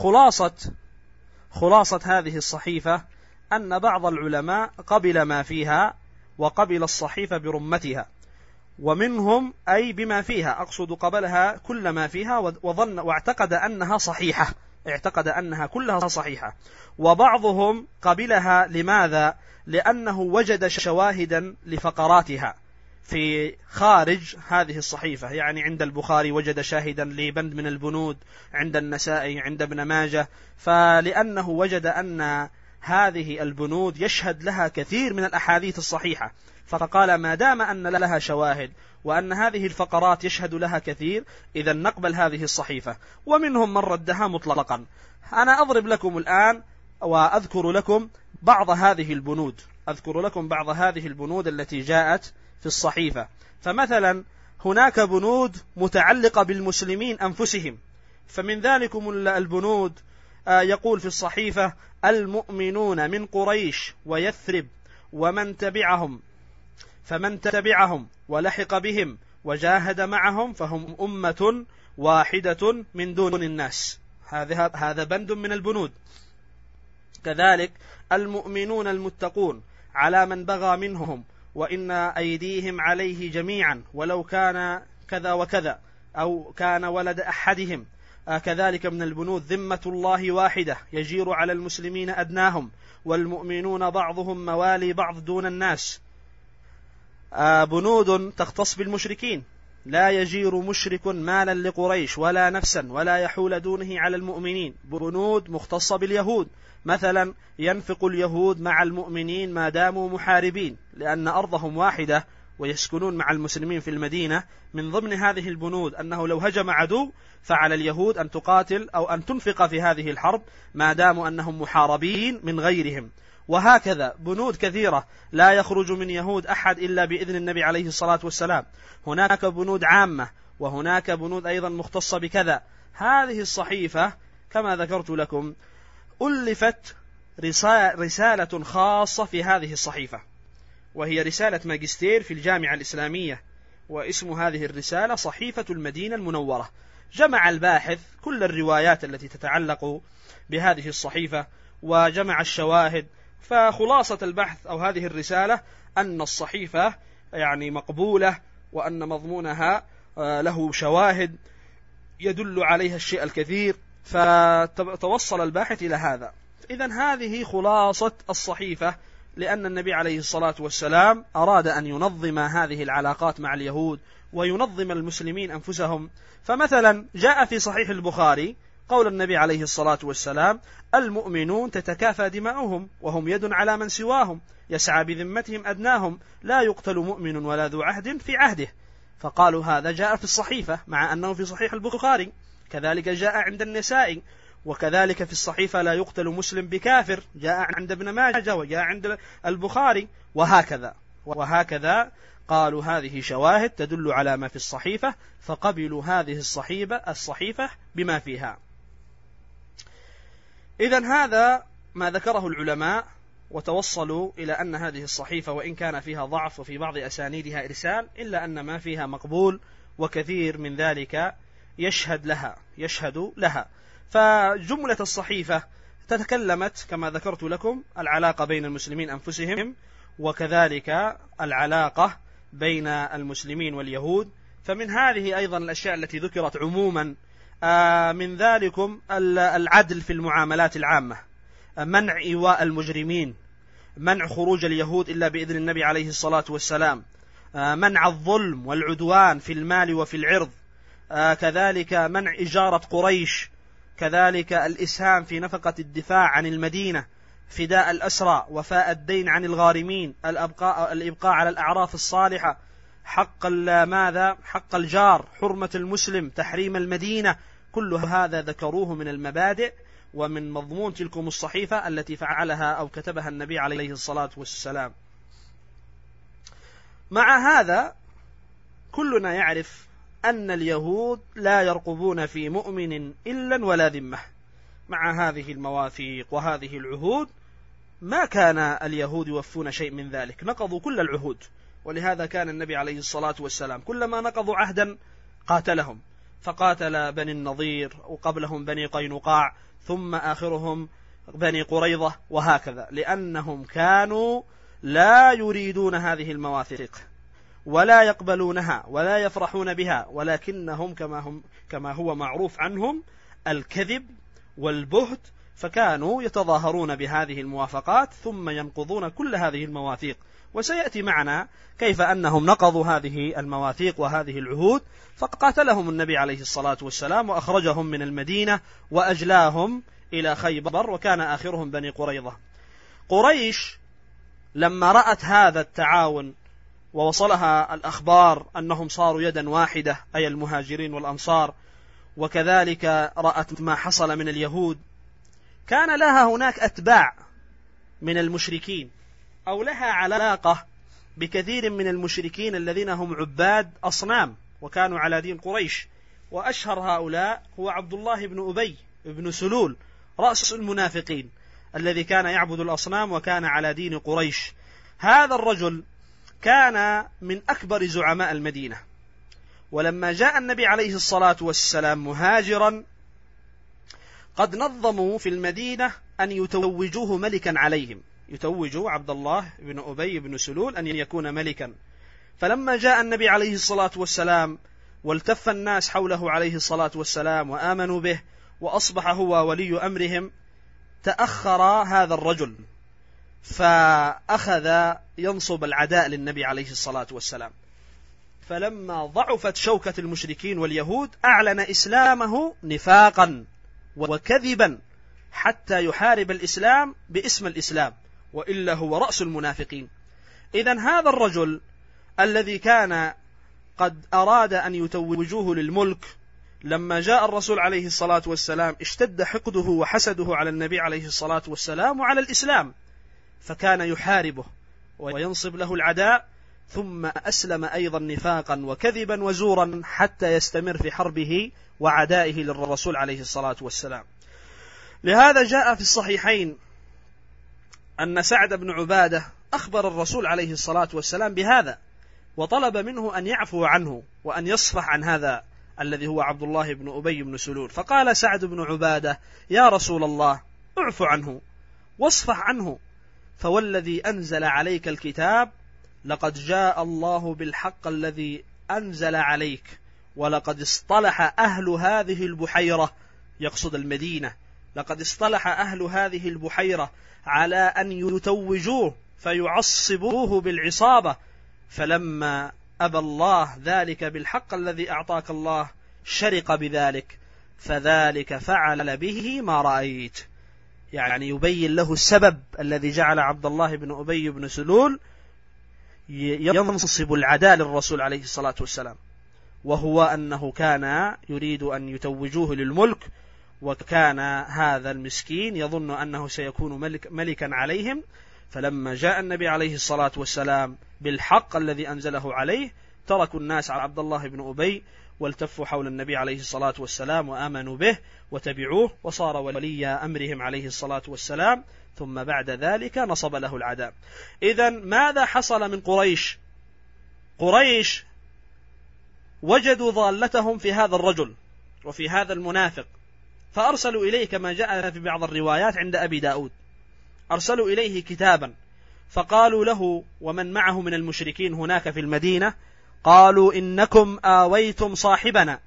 خلاصة هذه الصحيفة أن بعض العلماء قبل ما فيها، وقبل الصحيفة برمتها، ومنهم أي بما فيها، أقصد قبلها كل ما فيها، وظن واعتقد أنها صحيحة، اعتقد أنها كلها صحيحة. وبعضهم قبلها لماذا؟ لأنه وجد شواهدا لفقراتها في خارج هذه الصحيفة، يعني عند البخاري وجد شاهدا لبند من البنود، عند النسائي، عند ابن ماجه، فلأنه وجد أن هذه البنود يشهد لها كثير من الأحاديث الصحيحة، فقال ما دام أن لها شواهد وأن هذه الفقرات يشهد لها كثير، إذا نقبل هذه الصحيفة. ومنهم من ردها مطلقا. أنا أضرب لكم الآن وأذكر لكم بعض هذه البنود التي جاءت في الصحيفة. فمثلا هناك بنود متعلقة بالمسلمين أنفسهم، فمن ذلكم البنود يقول في الصحيفة: المؤمنون من قريش ويثرب فمن تبعهم ولحق بهم وجاهد معهم فهم أمة واحدة من دون الناس. هذا بند من البنود. كذلك المؤمنون المتقون على من بغى منهم، وإن أيديهم عليه جميعا ولو كان كذا وكذا، أو كان ولد أحدهم. كذلك من البنود: ذمة الله واحدة يجير على المسلمين أدناهم، والمؤمنون بعضهم موالي بعض دون الناس. بنود تختص بالمشركين: لا يجير مشرك مالا لقريش ولا نفسا ولا يحول دونه على المؤمنين. بنود مختصة باليهود: مثلا ينفق اليهود مع المؤمنين ما داموا محاربين، لأن أرضهم واحدة ويسكنون مع المسلمين في المدينة. من ضمن هذه البنود أنه لو هجم عدو فعلى اليهود أن تقاتل أو أن تنفق في هذه الحرب ما داموا أنهم محاربين من غيرهم. وهكذا بنود كثيرة: لا يخرج من يهود أحد إلا بإذن النبي عليه الصلاة والسلام. هناك بنود عامة، وهناك بنود أيضا مختصة بكذا. هذه الصحيفة كما ذكرت لكم ألفت رسالة خاصة في هذه الصحيفة، وهي رسالة ماجستير في الجامعة الإسلامية، واسم هذه الرسالة صحيفة المدينة المنورة. جمع الباحث كل الروايات التي تتعلق بهذه الصحيفة وجمع الشواهد. فخلاصة البحث أو هذه الرسالة أن الصحيفة يعني مقبولة، وأن مضمونها له شواهد يدل عليها الشيء الكثير، فتوصل الباحث إلى هذا. إذن هذه خلاصة الصحيفة، لأن النبي عليه الصلاة والسلام أراد أن ينظم هذه العلاقات مع اليهود وينظم المسلمين أنفسهم. فمثلا جاء في صحيح البخاري قول النبي عليه الصلاة والسلام: المؤمنون تتكافى دماؤهم وهم يد على من سواهم، يسعى بذمتهم أدناهم، لا يقتل مؤمن ولا ذو عهد في عهده. فقالوا هذا جاء في الصحيفة مع أنه في صحيح البخاري. كذلك جاء عند النسائي، وكذلك في الصحيفة: لا يقتل مسلم بكافر، جاء عند ابن ماجه وجاء عند البخاري، وهكذا قالوا هذه شواهد تدل على ما في الصحيفة، فقبلوا هذه الصحيفة بما فيها. إذن هذا ما ذكره العلماء وتوصلوا إلى أن هذه الصحيفة وإن كان فيها ضعف وفي بعض أسانيدها إرسال إلا أن ما فيها مقبول، وكثير من ذلك يشهد لها. فجملة الصحيفة تتكلمت كما ذكرت لكم العلاقة بين المسلمين أنفسهم، وكذلك العلاقة بين المسلمين واليهود. فمن هذه أيضا الأشياء التي ذكرت عموما من ذلكم العدل في المعاملات العامة، منع إيواء المجرمين، منع خروج اليهود إلا بإذن النبي عليه الصلاة والسلام، منع الظلم والعدوان في المال وفي العرض، كذلك منع إجارة قريش، كذلك الإسهام في نفقة الدفاع عن المدينة، فداء الأسرى، وفاء الدين عن الغارمين، الإبقاء على الأعراف الصالحة، حق الجار، حرمة المسلم، تحريم المدينة. كل هذا ذكروه من المبادئ ومن مضمون تلكم الصحيفة التي فعلها أو كتبها النبي عليه الصلاة والسلام. مع هذا كلنا يعرف أن اليهود لا يرقبون في مؤمن إلا ولا ذمة. مع هذه المواثيق وهذه العهود ما كان اليهود يوفون شيء من ذلك، نقضوا كل العهود. ولهذا كان النبي عليه الصلاة والسلام كلما نقضوا عهدا قاتلهم، فقاتل بني النضير وقبلهم بني قينقاع ثم آخرهم بني قريظة وهكذا، لأنهم كانوا لا يريدون هذه المواثيق ولا يقبلونها ولا يفرحون بها، ولكنهم كما هو معروف عنهم الكذب والبهت، فكانوا يتظاهرون بهذه الموافقات ثم ينقضون كل هذه المواثيق. وسيأتي معنا كيف أنهم نقضوا هذه المواثيق وهذه العهود، فقاتلهم النبي عليه الصلاة والسلام وأخرجهم من المدينة وأجلاهم إلى خيبر، وكان آخرهم بني قريظة. قريش لما رأت هذا التعاون ووصلها الأخبار أنهم صاروا يدا واحدة، أي المهاجرين والأنصار، وكذلك رأت ما حصل من اليهود، كان لها هناك أتباع من المشركين أو لها علاقة بكثير من المشركين الذين هم عباد أصنام وكانوا على دين قريش. وأشهر هؤلاء هو عبد الله بن أبي بن سلول رأس المنافقين الذي كان يعبد الأصنام وكان على دين قريش. هذا الرجل كان من أكبر زعماء المدينة، ولما جاء النبي عليه الصلاة والسلام مهاجرا قد نظموا في المدينة أن يتوجوه ملكا عليهم، يتوجوا عبد الله بن أبي بن سلول أن يكون ملكا. فلما جاء النبي عليه الصلاة والسلام والتف الناس حوله عليه الصلاة والسلام وآمنوا به وأصبح هو ولي أمرهم، تأخر هذا الرجل فأخذ ينصب العداء للنبي عليه الصلاة والسلام. فلما ضعفت شوكة المشركين واليهود أعلن إسلامه نفاقا وكذبا حتى يحارب الإسلام باسم الإسلام، وإلا هو رأس المنافقين. إذن هذا الرجل الذي كان قد أراد أن يتوجوه للملك، لما جاء الرسول عليه الصلاة والسلام اشتد حقده وحسده على النبي عليه الصلاة والسلام وعلى الإسلام، فكان يحاربه وينصب له العداء، ثم أسلم أيضا نفاقا وكذبا وزورا حتى يستمر في حربه وعدائه للرسول عليه الصلاة والسلام. لهذا جاء في الصحيحين أن سعد بن عبادة أخبر الرسول عليه الصلاة والسلام بهذا، وطلب منه أن يعفو عنه وأن يصفح عن هذا الذي هو عبد الله بن أبي بن سلول. فقال سعد بن عبادة: يا رسول الله، اعف عنه واصفح عنه، فوالذي أنزل عليك الكتاب لقد جاء الله بالحق الذي أنزل عليك، ولقد اصطلح أهل هذه البحيرة، يقصد المدينة، لقد اصطلح أهل هذه البحيرة على أن يتوجوه فيعصبوه بالعصابة، فلما أبى الله ذلك بالحق الذي أعطاك الله شرق بذلك، فذلك فعل به ما رأيت. يعني يبين له السبب الذي جعل عبد الله بن أبي بن سلول ينصب العداء للرسول عليه الصلاة والسلام، وهو أنه كان يريد أن يتوجوه للملك، وكان هذا المسكين يظن أنه سيكون ملكا عليهم. فلما جاء النبي عليه الصلاة والسلام بالحق الذي أنزله عليه تركوا الناس على عبد الله بن أبي والتفوا حول النبي عليه الصلاة والسلام وآمنوا به وتبعوه وصار ولي أمرهم عليه الصلاة والسلام، ثم بعد ذلك نصب له العداء. إذن ماذا حصل من قريش؟ قريش وجدوا ضالتهم في هذا الرجل وفي هذا المنافق، فأرسلوا إليه كما جاء في بعض الروايات عند أبي داود، أرسلوا إليه كتابا فقالوا له ومن معه من المشركين هناك في المدينة، قالوا إنكم آويتم صاحبنا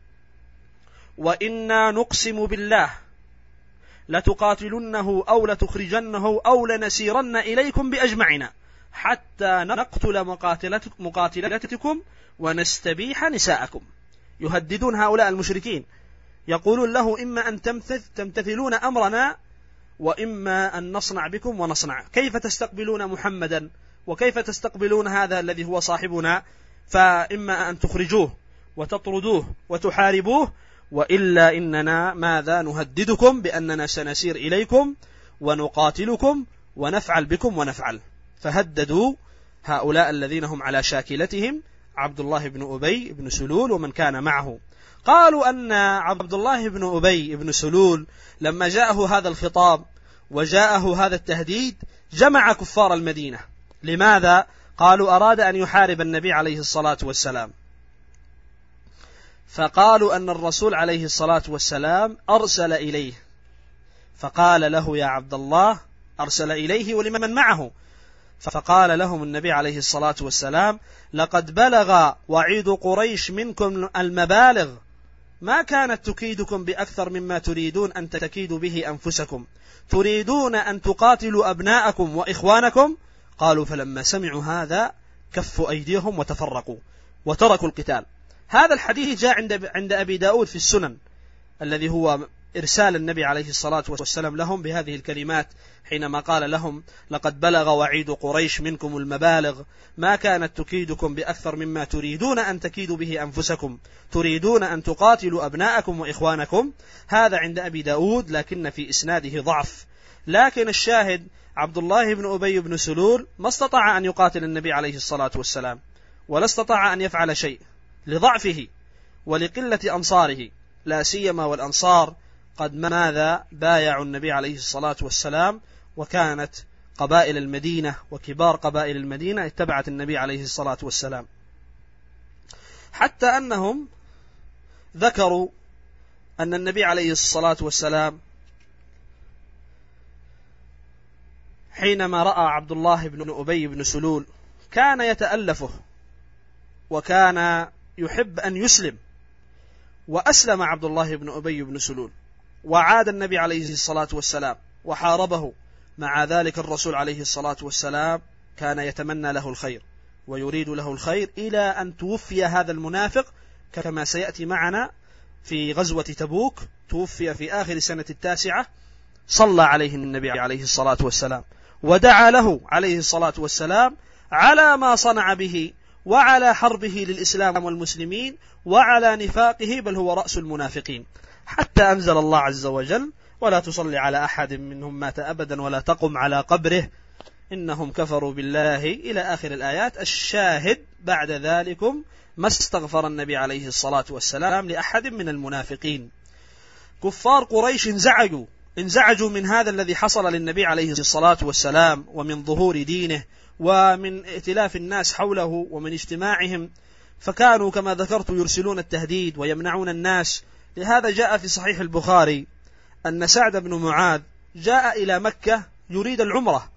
وإنا نقسم بالله لتقاتلنه أو لتخرجنه أو لنسيرن إليكم بأجمعنا حتى نقتل مقاتلتكم ونستبيح نساءكم. يهددون هؤلاء المشركين، يقولون له إما أن تمتثلون أمرنا وإما أن نصنع بكم ونصنع. كيف تستقبلون محمدا وكيف تستقبلون هذا الذي هو صاحبنا؟ فإما أن تخرجوه وتطردوه وتحاربوه، وإلا إننا ماذا نهددكم بأننا سنسير إليكم ونقاتلكم ونفعل بكم ونفعل. فهددوا هؤلاء الذين هم على شاكلتهم عبد الله بن أبي بن سلول ومن كان معه. قالوا أن عبد الله بن أبي بن سلول لما جاءه هذا الخطاب وجاءه هذا التهديد جمع كفار المدينة. لماذا؟ قالوا أراد أن يحارب النبي عليه الصلاة والسلام، فقالوا أن الرسول عليه الصلاة والسلام أرسل إليه، فقال له يا عبد الله، أرسل إليه ولمن معه، فقال لهم النبي عليه الصلاة والسلام لقد بلغ وعيد قريش منكم المبالغ ما كانت تكيدكم بأكثر مما تريدون أن تكيدوا به أنفسكم، تريدون أن تقاتلوا أبناءكم وإخوانكم. قالوا فلما سمعوا هذا كفوا أيديهم وتفرقوا وتركوا القتال. هذا الحديث جاء عند أبي داود في السنن، الذي هو إرسال النبي عليه الصلاة والسلام لهم بهذه الكلمات حينما قال لهم لقد بلغ وعيد قريش منكم المبالغ ما كانت تكيدكم بأكثر مما تريدون أن تكيدوا به أنفسكم، تريدون أن تقاتلوا أبناءكم وإخوانكم. هذا عند أبي داود لكن في إسناده ضعف. لكن الشاهد عبد الله بن أبي بن سلول ما استطاع أن يقاتل النبي عليه الصلاة والسلام ولا استطاع أن يفعل شيء لضعفه ولقلة أنصاره، لا سيما والأنصار قد ماذا بايعوا النبي عليه الصلاة والسلام، وكانت قبائل المدينة وكبار قبائل المدينة اتبعت النبي عليه الصلاة والسلام، حتى أنهم ذكروا أن النبي عليه الصلاة والسلام حينما رأى عبد الله بن أبي بن سلول كان يتألفه وكان يحب أن يسلم، وأسلم عبد الله بن أبي بن سلول وعاد النبي عليه الصلاة والسلام وحاربه. مع ذلك الرسول عليه الصلاة والسلام كان يتمنى له الخير ويريد له الخير إلى أن توفي هذا المنافق، كما سيأتي معنا في غزوة تبوك، توفي في آخر سنة 9. صلى عليه النبي عليه الصلاة والسلام ودعا له عليه الصلاة والسلام على ما صنع به وعلى حربه للإسلام والمسلمين وعلى نفاقه، بل هو رأس المنافقين، حتى أنزل الله عز وجل ولا تصلي على أحد منهم مات أبدا ولا تقم على قبره إنهم كفروا بالله إلى آخر الآيات. الشاهد بعد ذلكم ما استغفر النبي عليه الصلاة والسلام لأحد من المنافقين. كفار قريش انزعجوا من هذا الذي حصل للنبي عليه الصلاة والسلام ومن ظهور دينه ومن ائتلاف الناس حوله ومن اجتماعهم، فكانوا كما ذكرت يرسلون التهديد ويمنعون الناس. لهذا جاء في صحيح البخاري أن سعد بن معاذ جاء إلى مكة يريد العمرة،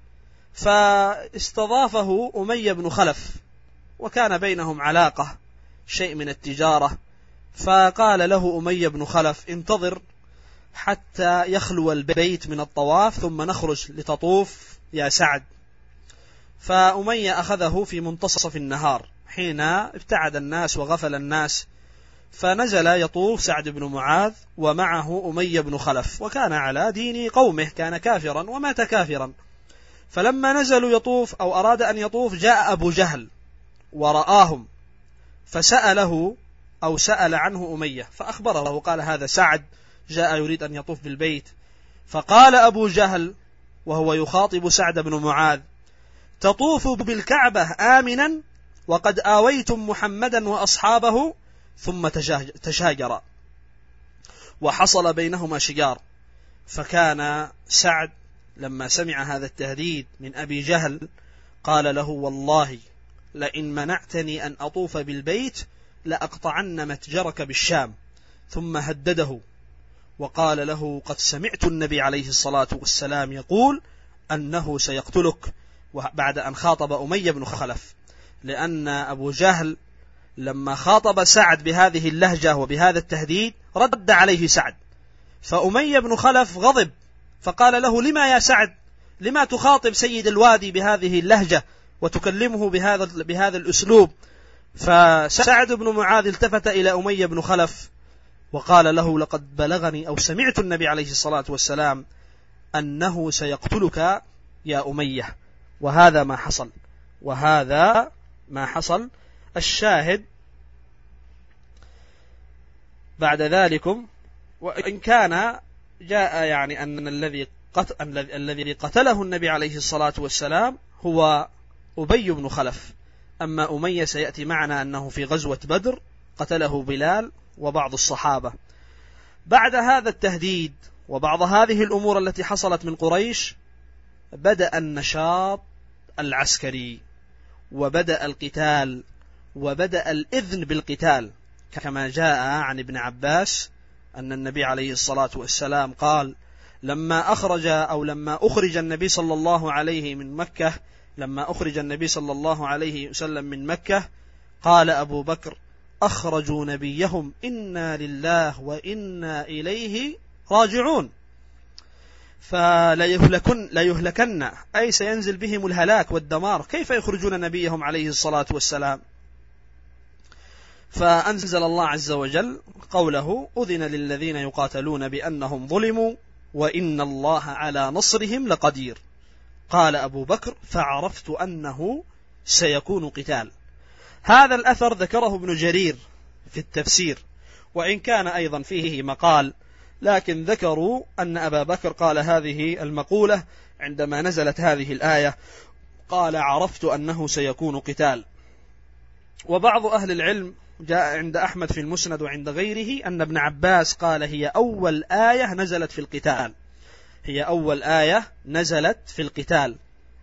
فاستضافه أمية بن خلف وكان بينهم علاقة شيء من التجارة، فقال له أمية بن خلف انتظر حتى يخلو البيت من الطواف ثم نخرج لتطوف يا سعد. فأمية أخذه في منتصف النهار حين ابتعد الناس وغفل الناس، فنزل يطوف سعد بن معاذ ومعه أمية بن خلف، وكان على دين قومه، كان كافرا ومات كافرا. فلما نزلوا يطوف أو أراد أن يطوف جاء أبو جهل ورآهم فسأله أو سأل عنه أمية فأخبره، قال هذا سعد جاء يريد أن يطوف بالبيت. فقال أبو جهل وهو يخاطب سعد بن معاذ تطوف بالكعبة آمنا وقد آويتم محمدا وأصحابه، ثم تشاجرا وحصل بينهما شجار. فكان سعد لما سمع هذا التهديد من أبي جهل قال له: والله لئن منعتني أن أطوف بالبيت لأقطعن متجرك بالشام. ثم هدده وقال له: قد سمعت النبي عليه الصلاة والسلام يقول أنه سيقتلك، بعد أن خاطب أمية بن خلف، لأن أبو جهل لما خاطب سعد بهذه اللهجة وبهذا التهديد رد عليه سعد، فأمية بن خلف غضب فقال له: لما يا سعد، لما تخاطب سيد الوادي بهذه اللهجة وتكلمه بهذا الأسلوب؟ فسعد بن معاذ التفت إلى أمية بن خلف وقال له: لقد بلغني أو سمعت النبي عليه الصلاة والسلام أنه سيقتلك يا أمية. وهذا ما حصل. الشاهد بعد ذلكم، وإن كان جاء يعني أن الذي قتله النبي عليه الصلاة والسلام هو أبي بن خلف، أما أمية سيأتي معنا أنه في غزوة بدر قتله بلال وبعض الصحابة. بعد هذا التهديد وبعض هذه الأمور التي حصلت من قريش بدأ النشاط العسكري وبدأ القتال وبدأ الإذن بالقتال، كما جاء عن ابن عباس أن النبي عليه الصلاة والسلام قال: لما أخرج النبي صلى الله عليه وسلم من مكة قال أبو بكر: أخرجوا نبيهم إنا لله وإنا إليه راجعون، فلا يهلكن أي سينزل بهم الهلاك والدمار، كيف يخرجون نبيهم عليه الصلاة والسلام؟ فأنزل الله عز وجل قوله: أذن للذين يقاتلون بأنهم ظلموا وإن الله على نصرهم لقدير. قال أبو بكر: فعرفت أنه سيكون قتال. هذا الأثر ذكره ابن جرير في التفسير، وإن كان أيضا فيه مقال، لكن ذكروا أن أبا بكر قال هذه المقولة عندما نزلت هذه الآية، قال: عرفت أنه سيكون قتال. وبعض أهل العلم جاء عند أحمد في المسند وعند غيره أن ابن عباس قال: هي أول آية نزلت في القتال.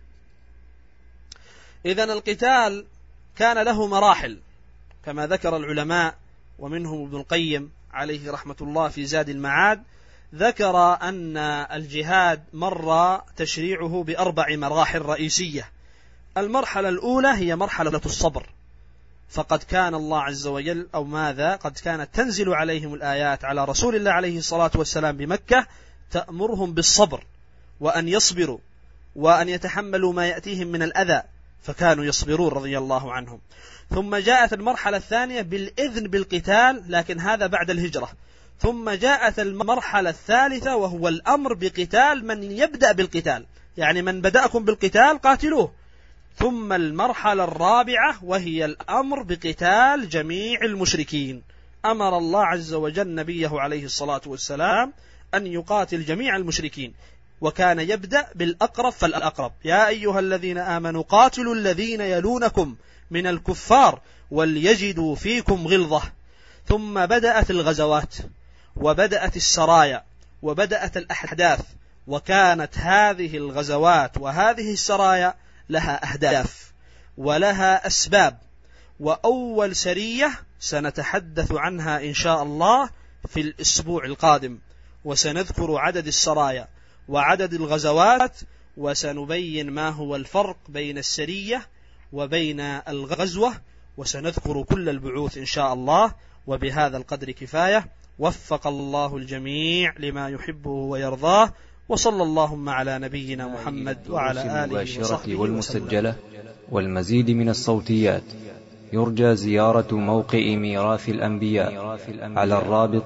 إذن القتال كان له مراحل كما ذكر العلماء، ومنهم ابن القيم عليه رحمة الله في زاد المعاد ذكر أن الجهاد مر تشريعه ب4 مراحل رئيسية. المرحلة الأولى هي مرحلة الصبر، فقد كان الله عز وجل قد كانت تنزل عليهم الآيات على رسول الله عليه الصلاة والسلام بمكة تأمرهم بالصبر وأن يصبروا وأن يتحملوا ما يأتيهم من الأذى، فكانوا يصبرون رضي الله عنهم. ثم جاءت المرحلة الثانية بالإذن بالقتال، لكن هذا بعد الهجرة. ثم جاءت المرحلة الثالثة وهو الأمر بقتال من يبدأ بالقتال، يعني من بدأكم بالقتال قاتلوه. ثم المرحلة الرابعة وهي الأمر بقتال جميع المشركين، أمر الله عز وجل نبيه عليه الصلاة والسلام أن يقاتل جميع المشركين، وكان يبدأ بالأقرب فالأقرب: يا أيها الذين آمنوا قاتلوا الذين يلونكم من الكفار وليجدوا فيكم غلظة. ثم بدأت الغزوات وبدأت السرايا وبدأت الأحداث، وكانت هذه الغزوات وهذه السرايا لها أهداف ولها أسباب. وأول سرية سنتحدث عنها إن شاء الله في الأسبوع القادم، وسنذكر عدد السرايا وعدد الغزوات، وسنبين ما هو الفرق بين السرية وبين الغزوة، وسنذكر كل البعوث إن شاء الله. وبهذا القدر كفاية، وفق الله الجميع لما يحبه ويرضاه، وصلى اللهم على نبينا محمد وعلى آله وصحبه والمسجلة والمزيد من الصوتيات. يرجى زيارة موقع ميراث الأنبياء على الرابط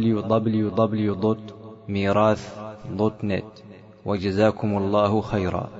www.mirath.net. وجزاكم الله خيرا.